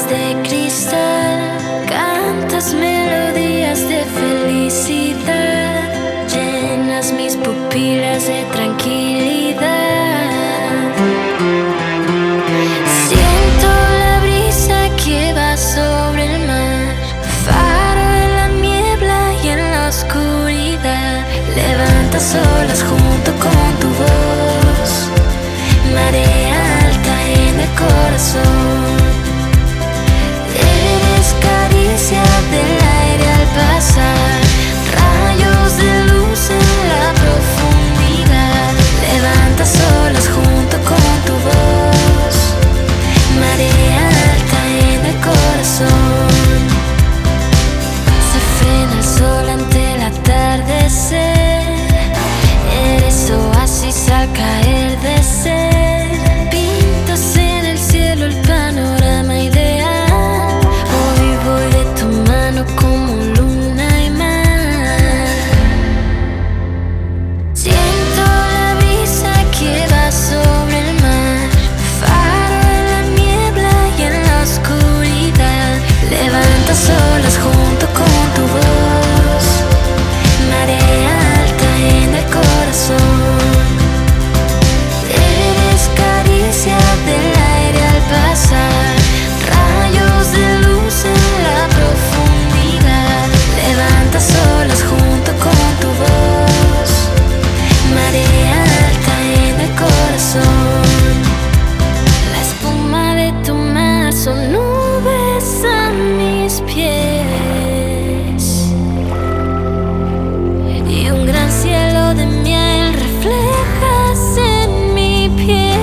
de cristal, cantas melodías de felicidad, llenas mis pupilas de tranquilidad. Siento la brisa que va sobre el mar, faro en la niebla y en la oscuridad. Levantas olas junto con tu voz, marea alta en el corazón. Eres caricia del aire al pasar, rayos de luz en la profundidad. Levantas olas junto con tu voz, marea alta en el corazón. Se frena el sol ante el atardecer, eres oasis al caer de ser. Pintas en el cielo el panorama ideal, hoy voy de tu mano como luna y mar. Siento la brisa que va sobre el mar, faro en la niebla y en la oscuridad. Levantas olas junto con tu voz, marea alta en el corazón. Eres caricia del aire al pasar, rayos de luz en la profundidad. Levantas olas junto con tu voz, marea alta en el corazón. La espuma de tu mar son nubes a mis pies, y un gran cielo de miel reflejas en mi piel.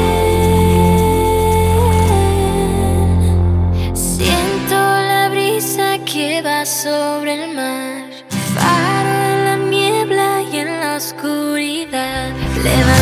Siento la brisa que va sobre el mar, faro en la niebla y en la oscuridad.